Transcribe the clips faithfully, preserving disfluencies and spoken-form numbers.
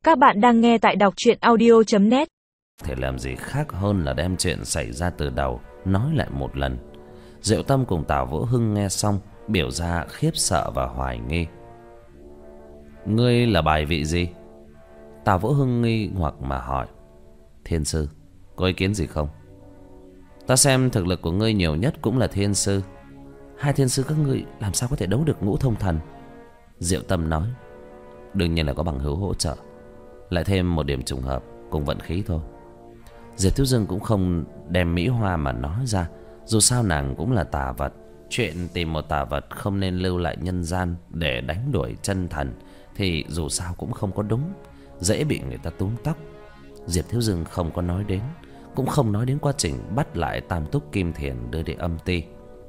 Các bạn đang nghe tại đọc truyện audio chấm net. Thể làm gì khác hơn là đem chuyện xảy ra từ đầu nói lại một lần. Diệu Tâm cùng Tào Vũ Hưng nghe xong biểu ra khiếp sợ và hoài nghi. Ngươi là bài vị gì? Tào Vũ Hưng nghi hoặc mà hỏi. Thiên sư, có ý kiến gì không? Ta xem thực lực của ngươi nhiều nhất cũng là thiên sư. Hai thiên sư các ngươi làm sao có thể đấu được Ngũ Thông Thần? Diệu Tâm nói. Đương nhiên là có bằng hữu hỗ trợ, lại thêm một điểm trùng hợp cùng vận khí thôi. Diệp Thiếu Dương cũng không đem mỹ hoa mà nói ra. Dù sao nàng cũng là tà vật. Chuyện tìm một tà vật không nên lưu lại nhân gian để đánh đuổi chân thần thì dù sao cũng không có đúng, dễ bị người ta túm tóc. Diệp Thiếu Dương không có nói đến, cũng không nói đến quá trình bắt lại Tam Túc Kim Thiền đưa đi âm ti.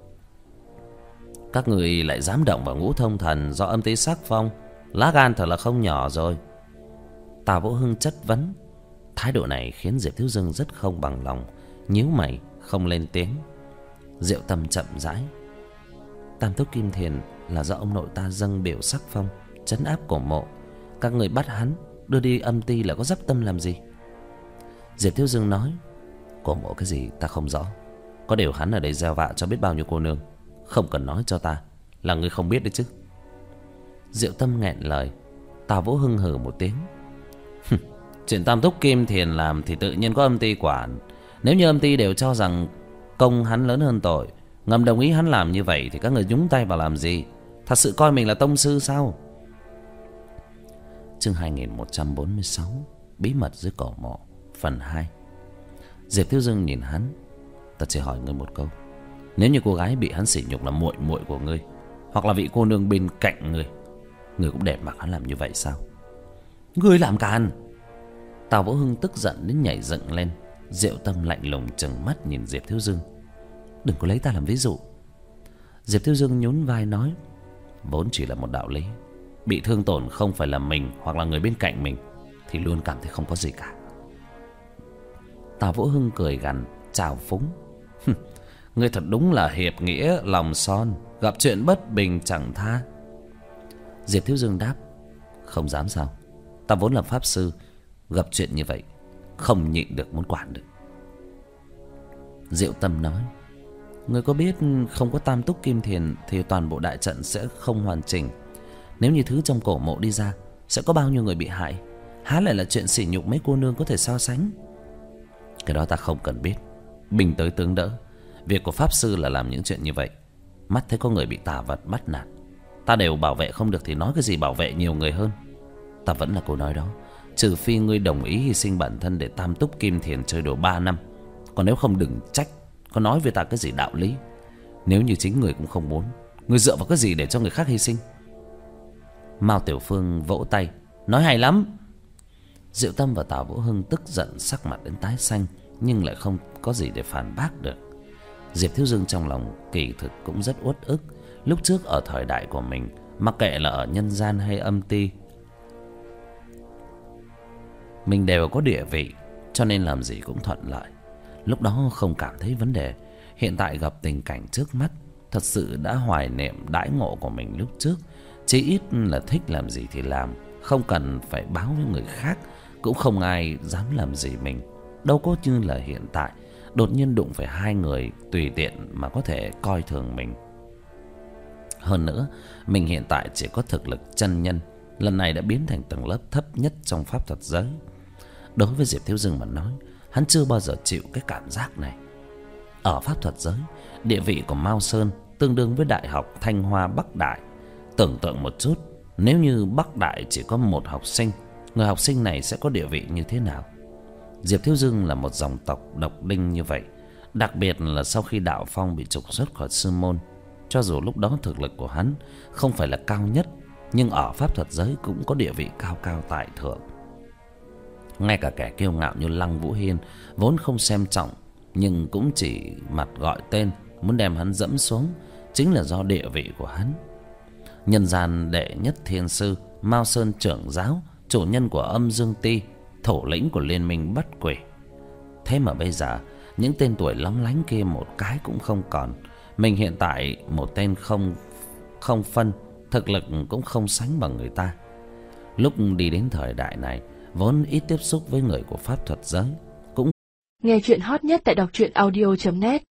Các người lại dám động vào Ngũ Thông Thần do âm ti sắc phong, lá gan thật là không nhỏ rồi. Tào Vũ Hưng chất vấn. Thái độ này khiến Diệp Thiếu Dương rất không bằng lòng, nhíu mày không lên tiếng. Diệu Tâm chậm rãi. Tam Túc Kim Thiền là do ông nội ta dâng biểu sắc phong, trấn áp cổ mộ. Các người bắt hắn đưa đi âm ti là có dắp tâm làm gì? Diệp Thiếu Dương nói. Cổ mộ cái gì ta không rõ, có điều hắn ở đây gieo vạ cho biết bao nhiêu cô nương. Không cần nói cho ta, là người không biết đấy chứ. Diệu Tâm nghẹn lời. Tào Vũ Hưng hừ một tiếng. Chuyện Tam Túc Kim Thiền làm thì tự nhiên có âm ti quản. Nếu như âm ti đều cho rằng công hắn lớn hơn tội, ngầm đồng ý hắn làm như vậy, thì các người nhúng tay vào làm gì? Thật sự coi mình là tông sư sao? Chương hai nghìn một trăm bốn mươi sáu. Bí mật dưới cổ mộ phần hai. Diệp Thiếu Dương nhìn hắn. Ta chỉ hỏi ngươi một câu. Nếu như cô gái bị hắn sỉ nhục là muội muội của ngươi, hoặc là vị cô nương bên cạnh ngươi, ngươi cũng để mặc hắn làm như vậy sao? Ngươi làm càn! Tào Vũ Hưng tức giận đến nhảy dựng lên. Diệu Tâm lạnh lùng trừng mắt nhìn Diệp Thiếu Dương. Đừng có lấy ta làm ví dụ. Diệp Thiếu Dương nhún vai nói. Vốn chỉ là một đạo lý. Bị thương tổn không phải là mình hoặc là người bên cạnh mình thì luôn cảm thấy không có gì cả. Tào Vũ Hưng cười gằn, trào phúng. Ngươi thật đúng là hiệp nghĩa lòng son, gặp chuyện bất bình chẳng tha. Diệp Thiếu Dương đáp. Không dám sao? Ta vốn là pháp sư, gặp chuyện như vậy không nhịn được muốn quản được. Diệu Tâm nói. Ngươi có biết không có Tam Túc Kim Thiền thì toàn bộ đại trận sẽ không hoàn chỉnh. Nếu như thứ trong cổ mộ đi ra, sẽ có bao nhiêu người bị hại? Há lại là chuyện sỉ nhục mấy cô nương có thể so sánh. Cái đó ta không cần biết. Bình tới tướng đỡ. Việc của pháp sư là làm những chuyện như vậy. Mắt thấy có người bị tà vật bắt nạt, ta đều bảo vệ không được thì nói cái gì bảo vệ nhiều người hơn. Ta vẫn là câu nói đó. Trừ phi ngươi đồng ý hy sinh bản thân để Tam Túc Kim Thiền chơi đùa ba năm. Còn nếu không đừng trách có nói với ta cái gì đạo lý. Nếu như chính người cũng không muốn, ngươi dựa vào cái gì để cho người khác hy sinh? Mao Tiểu Phương vỗ tay nói hay lắm. Diệu Tâm và Tào Vũ Hưng tức giận sắc mặt đến tái xanh, nhưng lại không có gì để phản bác được. Diệp Thiếu Dương trong lòng kỳ thực cũng rất uất ức. Lúc trước ở thời đại của mình, mặc kệ là ở nhân gian hay âm ti, mình đều có địa vị, cho nên làm gì cũng thuận lợi. Lúc đó không cảm thấy vấn đề. Hiện tại gặp tình cảnh trước mắt, thật sự đã hoài niệm đãi ngộ của mình lúc trước. Chí ít là thích làm gì thì làm, không cần phải báo với người khác, cũng không ai dám làm gì mình. Đâu có như là hiện tại đột nhiên đụng phải hai người tùy tiện mà có thể coi thường mình. Hơn nữa, mình hiện tại chỉ có thực lực chân nhân, lần này đã biến thành tầng lớp thấp nhất trong pháp thuật giới. Đối với Diệp Thiếu Dương mà nói, hắn chưa bao giờ chịu cái cảm giác này. Ở pháp thuật giới, địa vị của Mao Sơn tương đương với Đại học Thanh Hoa Bắc Đại. Tưởng tượng một chút, nếu như Bắc Đại chỉ có một học sinh, người học sinh này sẽ có địa vị như thế nào? Diệp Thiếu Dương là một dòng tộc độc đinh như vậy, đặc biệt là sau khi Đạo Phong bị trục xuất khỏi sư môn. Cho dù lúc đó thực lực của hắn không phải là cao nhất, nhưng ở pháp thuật giới cũng có địa vị cao cao tại thượng. Ngay cả kẻ kiêu ngạo như Lăng Vũ Hiên vốn không xem trọng, nhưng cũng chỉ mặt gọi tên muốn đem hắn dẫm xuống, chính là do địa vị của hắn. Nhân gian đệ nhất thiên sư, Mao Sơn trưởng giáo, chủ nhân của Âm Dương Ti, thủ lĩnh của liên minh bắt quỷ. Thế mà bây giờ những tên tuổi lóng lánh kia một cái cũng không còn. Mình hiện tại một tên không không phân, thực lực cũng không sánh bằng người ta. Lúc đi đến thời đại này, vốn ít tiếp xúc với người của pháp thuật giới cũng nghe chuyện hot nhất tại đọc truyện audio chấm net.